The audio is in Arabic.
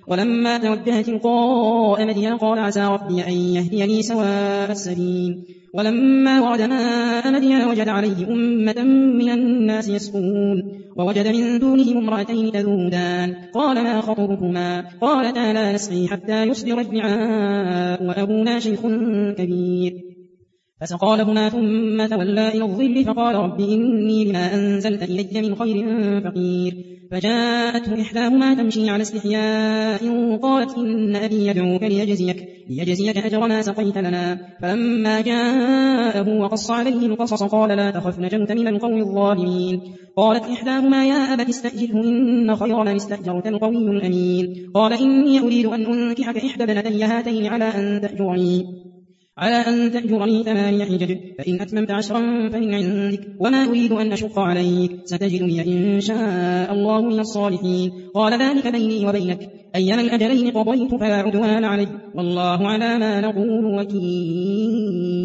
ولما توجه تلقاء مدين قال عسى ربي أن يهديني سواء السبيل ولما ورد ماء مدين وجد عليه أمة من الناس يسقون ووجد من دونهم امرأتين تذودان قال ما خطبكما قالتا لا نسقي حتى يصدر الرعاء وأبونا شيخ كبير فسقى لهما ثم تولى إلى الظل فقال رب إني لما أنزلت إلي من خير فقير فجاءته إحداهما تمشي على استحياء قالت إن أبي يدعوك ليجزيك أجر ما سقيت لنا فلما جاءه وقص عليه القصص قال لا تخف نجوت من القوم الظالمين قالت إحداهما يا أبت استأجره إن خير من استأجرت القوي الأمين قال إني أريد أن أنكحك إحدى ابنتي هاتين على أن تأجرني 8 حجج فإن أتممت 10 فمن عندك وما أريد أن أشق عليك ستجدني إن شاء الله من الصالحين قال ذلك بيني وبينك أيما الأجلين قضيت فلا عدوان علي والله على ما نقول وكيل